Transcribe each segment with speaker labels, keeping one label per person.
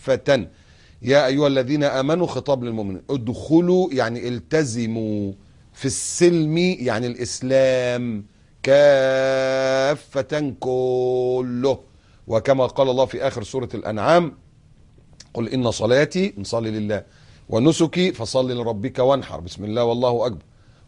Speaker 1: كافة يا أيها الذين آمنوا، خطاب للمؤمنين، ادخلوا يعني التزموا في السلم يعني الإسلام كافة كله. وكما قال الله في آخر سورة الأنعام: قل إن صلاتي، نصلي لله، ونسكي فصل لربك وانحر، بسم الله والله أكبر،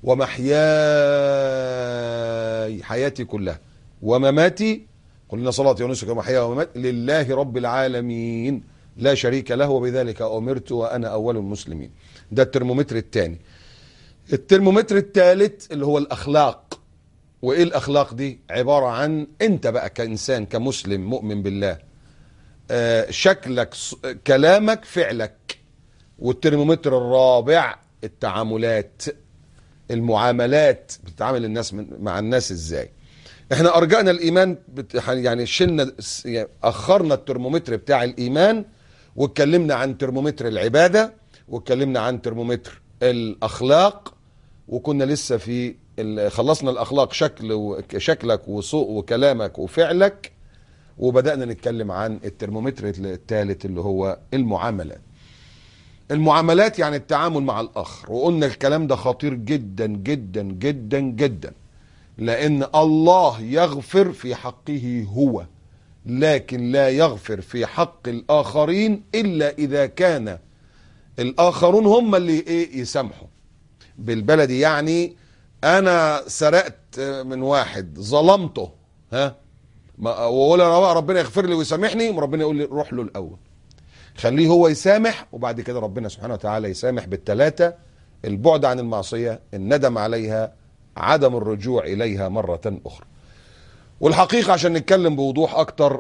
Speaker 1: ومحياي، حياتي كلها، ومماتي، قل إن صلاتي ونسكي ومحياي ومماتي لله رب العالمين لا شريك له وبذلك أمرت وأنا أول المسلمين. ده الترمومتر الثاني. الترمومتر الثالث اللي هو الأخلاق. وإيه الأخلاق دي؟ عبارة عن أنت بقى كإنسان كمسلم مؤمن بالله، شكلك، كلامك، فعلك. والترمومتر الرابع التعاملات، المعاملات، بتتعامل الناس مع الناس ازاي. احنا ارجعنا الايمان يعني شلنا، اخرنا الترمومتر بتاع الايمان، واتكلمنا عن ترمومتر العبادة، واتكلمنا عن ترمومتر الاخلاق، وكنا لسه في خلصنا الاخلاق، شكلك وكلامك وفعلك، وبدأنا نتكلم عن الترمومتر الثالث اللي هو المعاملات. المعاملات يعني التعامل مع الآخر، وقلنا الكلام ده خطير جدا جدا جدا جدا، لأن الله يغفر في حقه هو، لكن لا يغفر في حق الآخرين إلا إذا كان الآخرون هم اللي يسامحوا. بالبلدي يعني أنا سرقت من واحد، ظلمته، وأقول ربنا يغفر لي ويسامحني، ربنا يقول لي روح له الأول، خليه هو يسامح، وبعد كده ربنا سبحانه وتعالى يسامح بالثلاثة: البعد عن المعصية، الندم عليها، عدم الرجوع إليها مرة أخرى. والحقيقة عشان نتكلم بوضوح أكتر،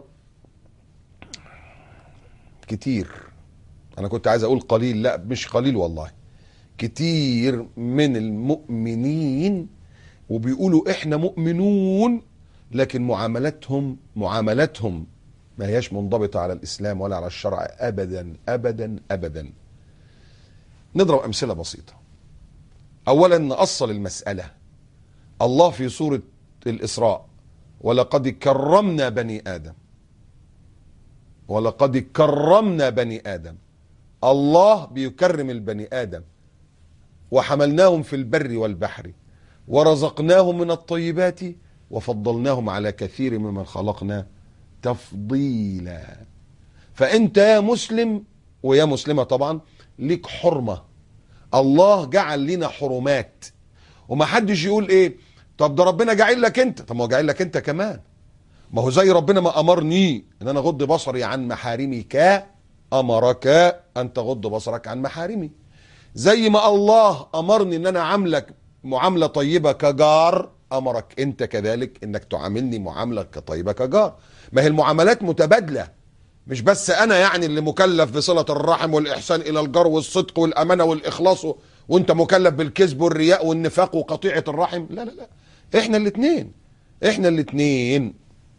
Speaker 1: كتير، أنا كنت عايز أقول قليل، لا مش قليل والله، كتير من المؤمنين وبيقولوا إحنا مؤمنون، لكن معاملاتهم ما هياش منضبطة على الإسلام ولا على الشرع أبدا أبدا أبدا. نضرب أمثلة بسيطة. أولا نأصل المسألة. الله في سورة الإسراء: ولقد كرمنا بني آدم، ولقد كرمنا بني آدم. الله بيكرم البني آدم، وحملناهم في البر والبحر، ورزقناهم من الطيبات، وفضلناهم على كثير ممن خلقنا تفضيلا. فأنت يا مسلم ويا مسلمة طبعا ليك حرمة، الله جعل لنا حرمات، ومحدش يقول ايه طب ده ربنا جعل لك انت، طب ما هو جعل لك انت كمان، ما هو زي ربنا ما امرني ان انا اغض بصري عن محارمك، امرك ان تغض بصرك عن محارمي. زي ما الله امرني ان انا اعاملك معاملة طيبة كجار، امرك انت كذلك انك تعاملني معاملة طيبة كجار. ما هي المعاملات متبادلة، مش بس انا يعني اللي مكلف بصلة الرحم والاحسان الى الجار والصدق والامانة والاخلاص، وانت مكلف بالكذب والرياء والنفاق وقطيعة الرحم. لا لا لا، احنا الاثنين.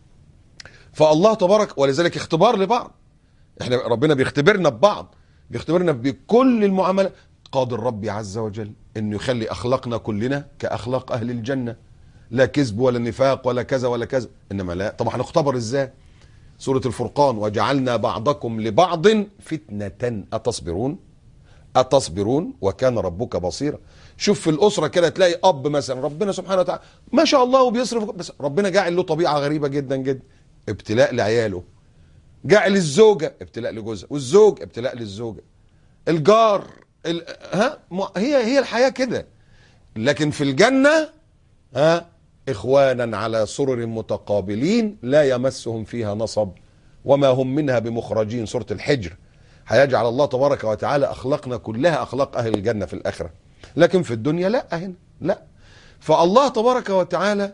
Speaker 1: فالله تبارك، ولذلك اختبار لبعض، احنا ربنا بيختبرنا ببعض، بيختبرنا بكل المعاملات. قادر ربي عز وجل انه يخلي اخلاقنا كلنا كاخلاق اهل الجنة، لا كذب ولا نفاق ولا كذا ولا كذا، انما لا. طب هنختبر ازاي؟ سورة الفرقان: وجعلنا بعضكم لبعض فتنة أتصبرون وكان ربك بصيرا. شوف في الأسرة كده تلاقي أب مثلا ربنا سبحانه وتعالى ما شاء الله وبيصرف، بس ربنا جاعل له طبيعة غريبة جدا جدا، ابتلاء لعياله. جاعل الزوجة ابتلاء لجوزها، والزوج ابتلاء للزوجة، الجار هي الحياة كده. لكن في الجنة إخوانا على سرر متقابلين لا يمسهم فيها نصب وما هم منها بمخرجين. سورة الحجر. هيجعل الله تبارك وتعالى أخلاقنا كلها أخلاق أهل الجنة في الآخرة، لكن في الدنيا لا، هنا لا. فالله تبارك وتعالى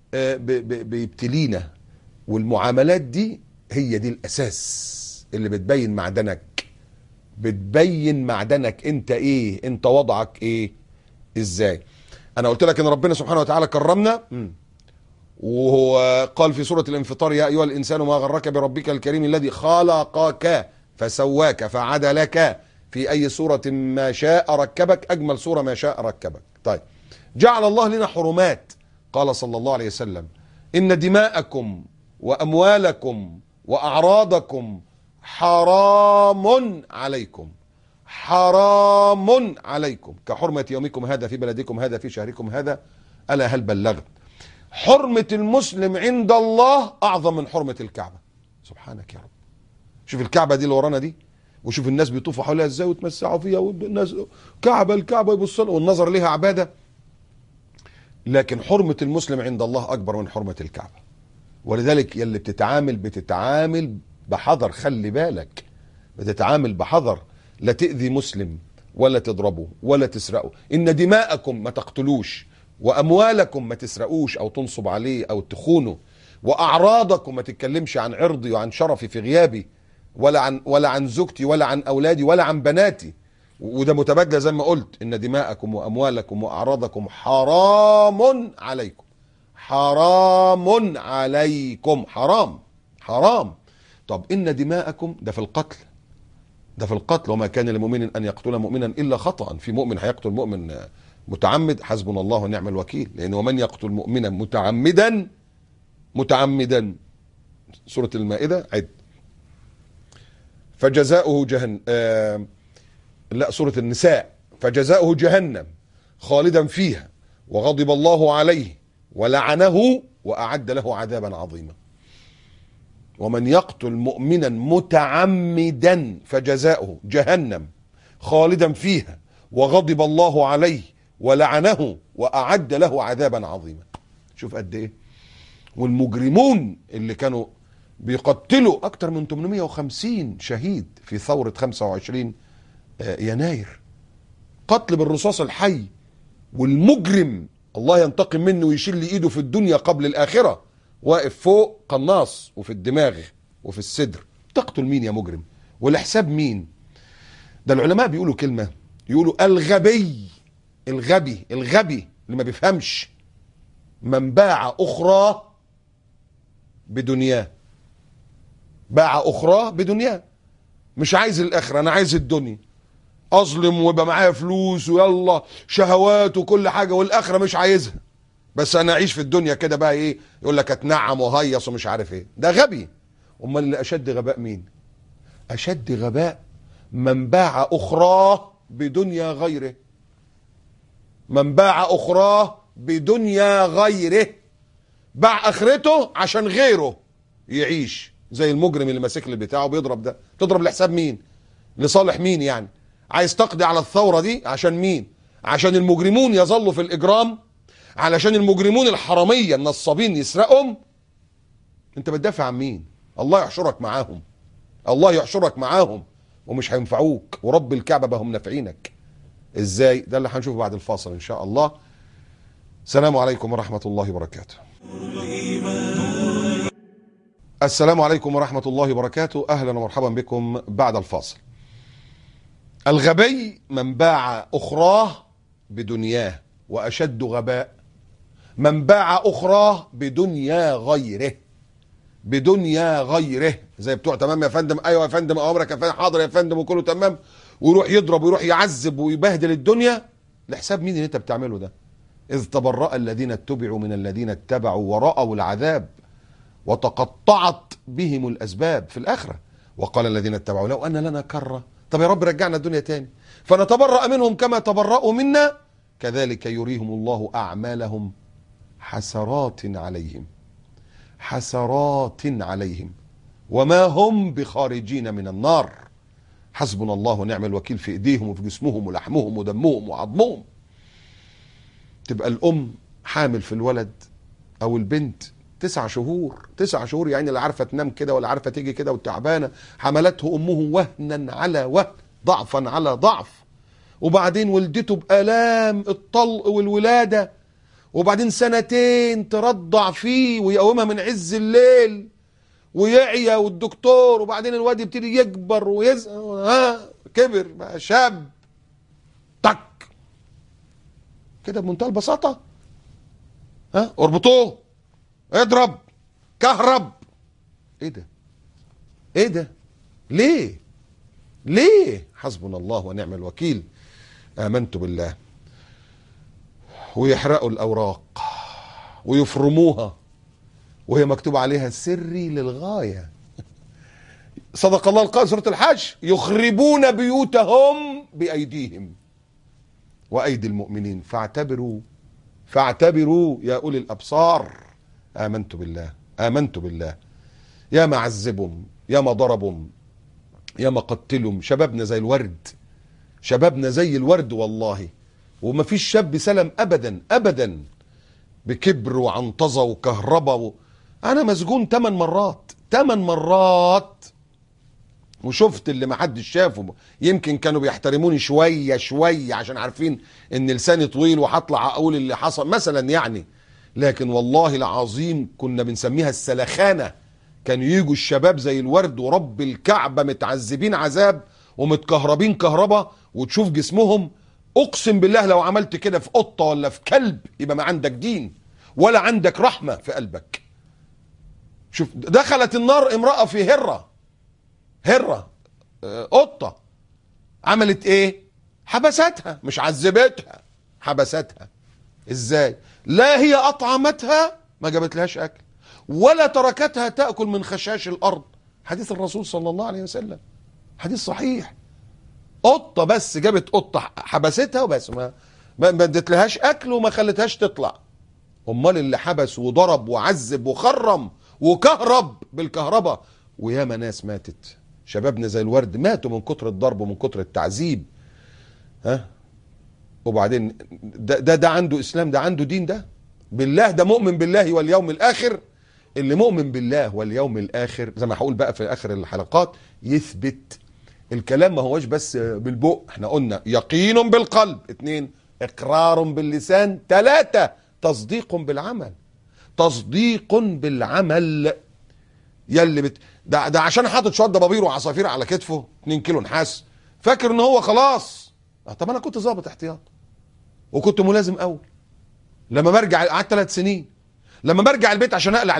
Speaker 1: بيبتلينا، والمعاملات دي هي دي الأساس اللي بتبين معدنك انت ايه، انت وضعك ايه ازاي. انا قلت لك ان ربنا سبحانه وتعالى كرمنا، وهو قال في سورة الانفطار: يا ايها الانسان ما غرك بربك الكريم الذي خلقك فسواك فعدلك في اي صورة ما شاء ركبك، اجمل صورة ما شاء ركبك. طيب، جعل الله لنا حرمات. قال صلى الله عليه وسلم: ان دماءكم واموالكم واعراضكم حرام عليكم، حرام عليكم كحرمة يومكم هذا في بلدكم هذا في شهركم هذا. ألا هل بلغت؟ حرمة المسلم عند الله أعظم من حرمة الكعبة. سبحانك يا رب. شوف الكعبة دي اللي ورانا دي، وشوف الناس بيطوفوا حواليها ازاي ويتمسحوا فيها، والناس كعبة الكعبة يبصوا والنظر ليها عبادة. لكن حرمة المسلم عند الله أكبر من حرمة الكعبة. ولذلك يلي بتتعامل بحذر، خلي بالك، بتتعامل بحذر، لا تأذي مسلم ولا تضربه ولا تسرقه. إن دماءكم ما تقتلوش، وأموالكم ما تسرقوش أو تنصب عليه أو تخونه، وأعراضكم ما تتكلمش عن عرضي وعن شرفي في غيابي، ولا عن زوجتي ولا عن أولادي ولا عن بناتي. وده متبادل زي ما قلت، إن دماءكم وأموالكم وأعراضكم حرام عليكم، حرام عليكم، حرام حرام. طب إن دماءكم ده في القتل، ده في القتل. وما كان لمؤمن أن يقتل مؤمنا إلا خطأ. في مؤمن هيقتل مؤمن متعمد، حسبنا الله ونعم الوكيل. لأنه ومن يقتل مؤمنا متعمدا سورة المائدة عد فجزاؤه جهنم، لا سورة النساء، فجزاؤه جهنم خالدا فيها وغضب الله عليه ولعنه وأعد له عذابا عظيما. ومن يقتل مؤمنا متعمدا فجزاؤه جهنم خالدا فيها وغضب الله عليه ولعنه وأعد له عذابا عظيما. شوف قد ايه. والمجرمون اللي كانوا بيقتلوا أكتر من 850 شهيد في ثورة 25 يناير، قتل بالرصاص الحي. والمجرم الله ينتقم منه ويشيل ايده في الدنيا قبل الآخرة، واقف فوق قناص وفي الدماغ وفي الصدر. تقتل مين يا مجرم؟ والحساب مين؟ ده العلماء بيقولوا كلمة، يقولوا الغبي الغبي اللي ما بيفهمش من باع أخراه بدنياه. باع أخراه بدنياه، مش عايز الآخرة، أنا عايز الدنيا، أظلم ويبقى معايا فلوس ويلا شهوات وكل حاجة، والآخرة مش عايزها، بس أنا أعيش في الدنيا كده بقى إيه، يقول لك أتنعم وهيص ومش عارف إيه. ده غبي. أمال اللي أشد غباء مين؟ أشد غباء من باع أخراه بدنيا غيره. من باع أخراه بدنيا غيره، باع آخرته عشان غيره يعيش. زي المجرم اللي ماسك لي بتاعه بيضرب ده. تضرب لحساب مين؟ لصالح مين يعني؟ عايز تقضي على الثورة دي عشان مين؟ عشان المجرمون يظلوا في الإجرام؟ علشان المجرمون الحرامية النصابين يسرقهم؟ انت بتدافع عن مين؟ الله يحشرك معاهم، الله يحشرك معاهم ومش هينفعوك، ورب الكعبة بهم نافعينك. ازاي؟ ده اللي هنشوفه بعد الفاصل ان شاء الله. السلام عليكم ورحمة الله وبركاته. السلام عليكم ورحمة الله وبركاته. أهلا ومرحبا بكم بعد الفاصل. الغبي من باع أخراه بدنياه، وأشد غباء من باع أخراه بدنيا غيره. بدنيا غيره، زي بتوع تمام يا فندم، أيوة يا فندم، أمرك يا فندم، حاضر يا فندم، وكله تمام، ويروح يضرب ويروح يعذب ويبهدل الدنيا. لحساب مين اللي انت بتعمله ده؟ إذ تبرأ الذين اتبعوا من الذين اتبعوا ورأوا العذاب وتقطعت بهم الأسباب في الآخرة. وقال الذين اتبعوا لو أن لنا كرة، طب يا رب رجعنا الدنيا تاني فنتبرأ منهم كما تبرأوا منا كذلك يريهم الله أعمالهم حسرات عليهم، حسرات عليهم وما هم بخارجين من النار. حسبنا الله ونعم الوكيل في ايديهم وفي جسمهم ولحمهم ودمهم وعظمهم. تبقى الأم حامل في الولد أو البنت 9 شهور، 9 شهور يعني، لا عارفة تنام كده ولا عارفة تيجي كده وتعبانة، حملته أمه وهنا على وهن، ضعفا على ضعف، وبعدين ولدته بآلام الطلق والولادة، وبعدين 2 ترضع فيه ويقومها من عز الليل ويعيا والدكتور، وبعدين الواد يبتدي يكبر كبر بقى شاب، تك كده بمنتهى البساطة. اربطوه، اضرب، كهرب. ايه ده؟ ايه ده؟ ليه؟ ليه؟ حسبنا الله ونعم الوكيل. آمنت بالله. ويحرقوا الأوراق ويفرموها وهي مكتوب عليها سري للغاية. صدق الله القائل سورة الحج: يخربون بيوتهم بأيديهم وأيدي المؤمنين فاعتبروا يا أولي الأبصار. آمنت بالله، آمنت بالله. يا ما عذبهم، يا ما ضربهم، يا ما قتلهم. شبابنا زي الورد، شبابنا زي الورد والله. وما فيش شاب سلم أبدا أبدا، بكبر وعنطزة وكهرباء أنا مسجون 8 مرات، 8 مرات، وشفت اللي ما حدش شافه. يمكن كانوا بيحترموني شوية شوية عشان عارفين ان لساني طويل وهطلع اقول اللي حصل مثلا يعني. لكن والله العظيم كنا بنسميها السلخانة. كانوا يجوا الشباب زي الورد ورب الكعبة متعذبين عذاب ومتكهربين كهرباء، وتشوف جسمهم. اقسم بالله لو عملت كده في قطة ولا في كلب يبقى ما عندك دين ولا عندك رحمة في قلبك. شوف، دخلت النار امرأة في هرة قطة، عملت ايه؟ حبستها، مش عذبتها، حبستها. ازاي؟ لا هي اطعمتها، ما جابتلهاش اكل، ولا تركتها تأكل من خشاش الارض. حديث الرسول صلى الله عليه وسلم، حديث صحيح. قطة بس، جابت قطة حبستها وبس، ما ادتلهاش اكل وما خلتهاش تطلع. امال اللي حبس وضرب وعذب وخرم وكهرب بالكهرباء، وياما ناس ماتت. شبابنا زي الورد ماتوا من كتر الضرب ومن كتر التعذيب. ها؟ وبعدين ده عنده اسلام؟ ده عنده دين؟ ده بالله؟ ده مؤمن بالله واليوم الاخر؟ اللي مؤمن بالله واليوم الاخر زي ما هقول بقى في اخر الحلقات يثبت الكلام، ما هوش بس بالبق. احنا قلنا يقين بالقلب، 2 اقرار باللسان، 3 تصديق بالعمل. تصديق بالعمل. يلي ده عشان حاطط شويه ضبابير وعصافير على كتفه 2 كيلو نحاس، فاكر ان هو خلاص. طب انا كنت ظابط احتياط وكنت ملازم اول. لما برجع قعدت 3 سنين، لما برجع البيت عشان اقلع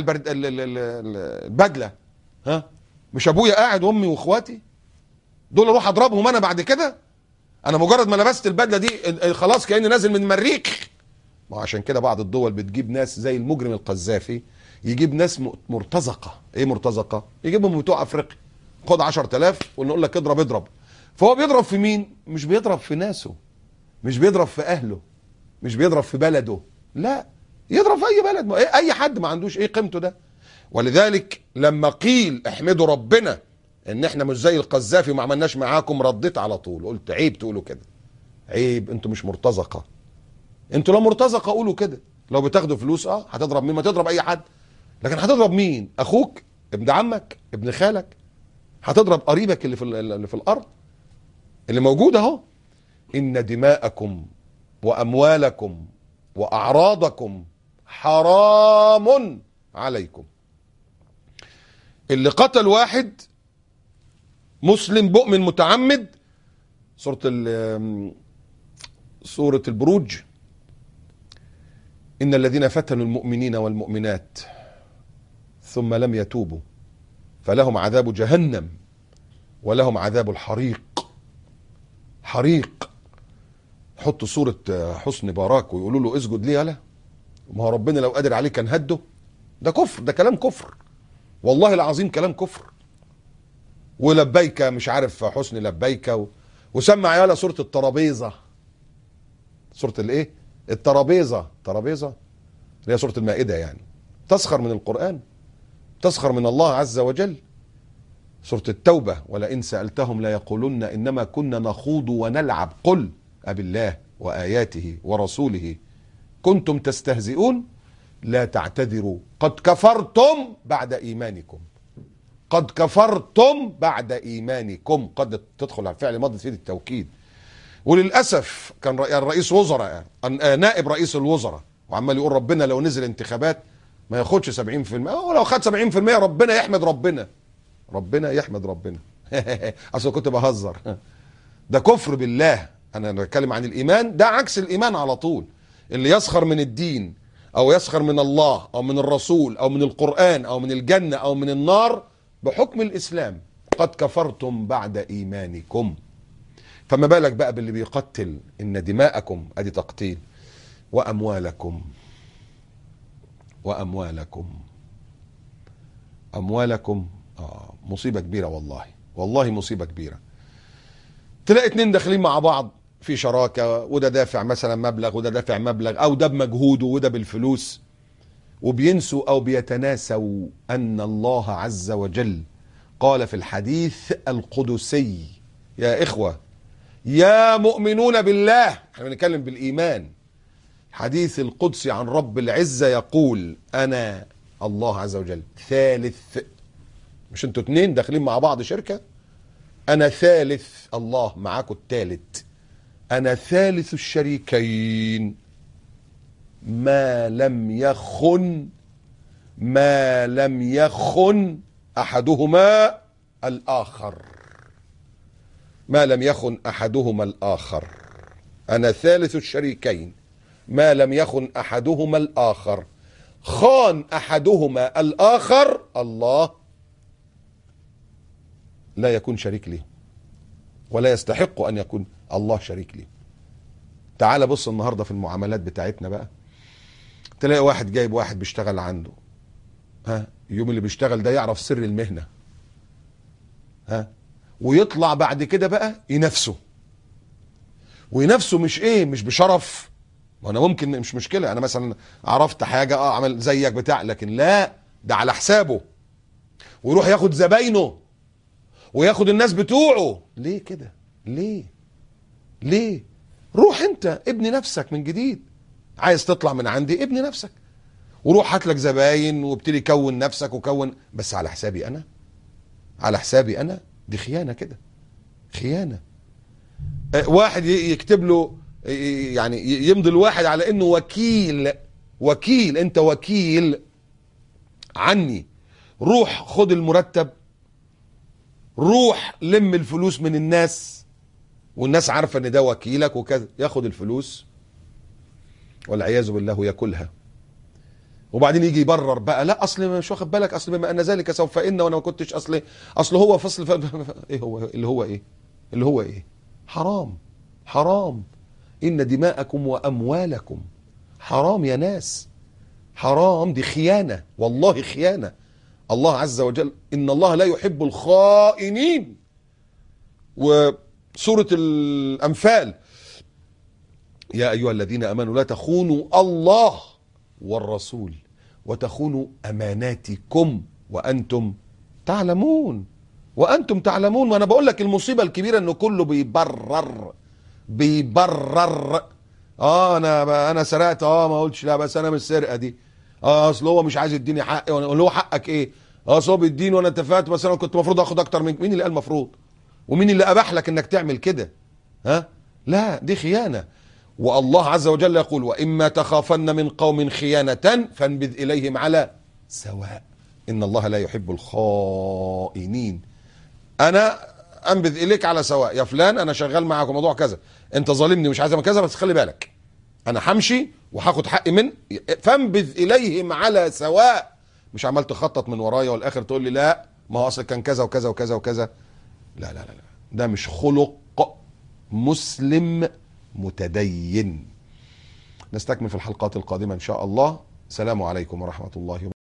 Speaker 1: البدله، ها، مش ابويا قاعد وامي واخواتي دول اروح اضربهم انا بعد كده؟ انا مجرد ما لبست البدله دي خلاص كاني نازل من المريخ. ما عشان كده بعض الدول بتجيب ناس زي المجرم القذافي، يجيب ناس مرتزقه. ايه مرتزقه؟ يجيبهم بتوع افريقيا، خد 10,000 ونقول لك اضرب. فهو بيضرب في مين؟ مش بيضرب في ناسه، مش بيضرب في اهله، مش بيضرب في بلده، لا، يضرب في اي بلد، اي حد ما عندوش ايه قيمته ده. ولذلك لما قيل احمدوا ربنا ان احنا مش زي القذافي وما عملناش معاكم، رديت على طول قلت عيب تقولوا كده، عيب، انتوا مش مرتزقه. انتوا لو مرتزقه قولوا كده. لو بتاخدوا فلوس هتضرب مين؟ ما تضرب اي حد. لكن هتضرب مين؟ اخوك، ابن عمك، ابن خالك؟ هتضرب قريبك اللي في الارض اللي موجود اهو. ان دماءكم واموالكم واعراضكم حرام عليكم. اللي قتل واحد مسلم مؤمن متعمد، سورة البروج: إن الذين فتنوا المؤمنين والمؤمنات ثم لم يتوبوا فلهم عذاب جهنم ولهم عذاب الحريق. حريق. حطوا صورة حسني مبارك ويقولوا له اسجد ليه؟ يالا، ما هو ربنا لو قادر عليه كان هده. ده كفر، ده كلام كفر والله العظيم، كلام كفر. ولبيك مش عارف حسني لبيك وسمع يالا سورة الترابيزة. سورة الايه؟ الترابيزة اللي هي سورة المائدة يعني. تسخر من القرآن، تسخر من الله عز وجل. سورة التوبة: ولئن سألتهم ليقولن إنما كنا نخوض ونلعب قل أبالله وآياته ورسوله كنتم تستهزئون لا تعتذروا قد كفرتم بعد إيمانكم. قد كفرتم بعد إيمانكم، قد تدخل على فعل ماضي تفيد التوكيد. وللأسف كان رئيس وزراء نائب رئيس الوزراء وعمال يقول ربنا لو نزل انتخابات ما ياخدش 70%، ولو خد 70% ربنا يحمد ربنا. ربنا يحمد ربنا. اصل كنت بهزر. ده كفر بالله. انا بتكلم عن الايمان، ده عكس الايمان على طول. اللي يسخر من الدين او يسخر من الله او من الرسول او من القرآن او من الجنة او من النار بحكم الاسلام، قد كفرتم بعد ايمانكم. فما بالك بقى باللي بيقتل. ان دماءكم، ادي تقتيل، واموالكم مصيبة كبيرة والله، والله مصيبة كبيرة. تلاقي اتنين داخلين مع بعض في شراكة، وده دافع مثلا مبلغ وده دافع مبلغ، او ده بمجهوده وده بالفلوس، وبينسوا او بيتناسوا ان الله عز وجل قال في الحديث القدسي: يا اخوة يا مؤمنون بالله، احنا بنتكلم بالايمان، حديث القدسي عن رب العزة يقول: انا الله عز وجل ثالث، مش انتوا اتنين داخلين مع بعض شركة، انا ثالث، الله معاكم الثالث، انا ثالث الشريكين ما لم يخن احدهما الاخر، ما لم يخن احدهما الاخر، انا ثالث الشريكين ما لم يخن احدهما الاخر، خان احدهما الاخر، الله لا يكون شريك له، ولا يستحق ان يكون الله شريك له. تعال بص النهارده في المعاملات بتاعتنا بقى، تلاقي واحد جايب واحد بيشتغل عنده، يوم اللي بيشتغل ده يعرف سر المهنة، ويطلع بعد كده بقى ينافسه، وينافسه مش بشرف، وانا ممكن مش مشكلة انا مثلا عرفت حاجة اعمل زيك بتاع، لكن لا، ده على حسابه، ويروح ياخد زباينه وياخد الناس بتوعه. ليه كده؟ ليه؟ روح انت ابني نفسك من جديد، عايز تطلع من عندي ابني نفسك، وروح هات لك زباين وابتدي كون نفسك وكون، بس على حسابي انا، على حسابي انا. دي خيانة كده، خيانة. واحد يكتب له، يعني يمضي الواحد على انه وكيل، انت وكيل عني، روح خد المرتب، روح لم الفلوس من الناس، والناس عارفة ان ده وكيلك وكذا، ياخد الفلوس والعياذ بالله ياكلها، وبعدين يجي يبرر بقى: لا اصل مش واخد بالك، اصل بما ان ذلك سوف ان، وانا ما كنتش، اصل هو فصل ايه هو اللي هو ايه؟ حرام، ان دماءكم واموالكم حرام يا ناس، حرام، دي خيانة، والله خيانة. الله عز وجل ان الله لا يحب الخائنين، وسورة الانفال: يا ايها الذين امنوا لا تخونوا الله والرسول وتخونوا اماناتكم وانتم تعلمون. وانا بقول لك المصيبة الكبيرة انه كله بيبرر انا سرقت، ما قلتش لا، بس انا مش السرقة دي، اصل هو مش عايز يديني حقي، وانا اقول له حقك ايه؟ اصل هو بيديني وانا اتفقت، بس انا كنت المفروض اخد اكتر من. مين اللي قال المفروض؟ ومين اللي اباح لك انك تعمل كده؟ لا، دي خيانة. والله عز وجل يقول: وإما تخافن من قوم خيانة فانبذ إليهم على سواء، إن الله لا يحب الخائنين. أنا أنبذ إليك على سواء يا فلان، أنا شغال معاك موضوع كذا، أنت ظالمني ومش عايز كذا، بس خلي بالك أنا همشي وهاخد حقي فانبذ إليهم على سواء. مش عمال تخطط من ورايا والآخر تقول لي لا ما هو أصل كان كذا وكذا وكذا وكذا. لا، ده مش خلق مسلم متدين. نستكمل في الحلقات القادمة إن شاء الله. السلام عليكم ورحمة الله وبركاته.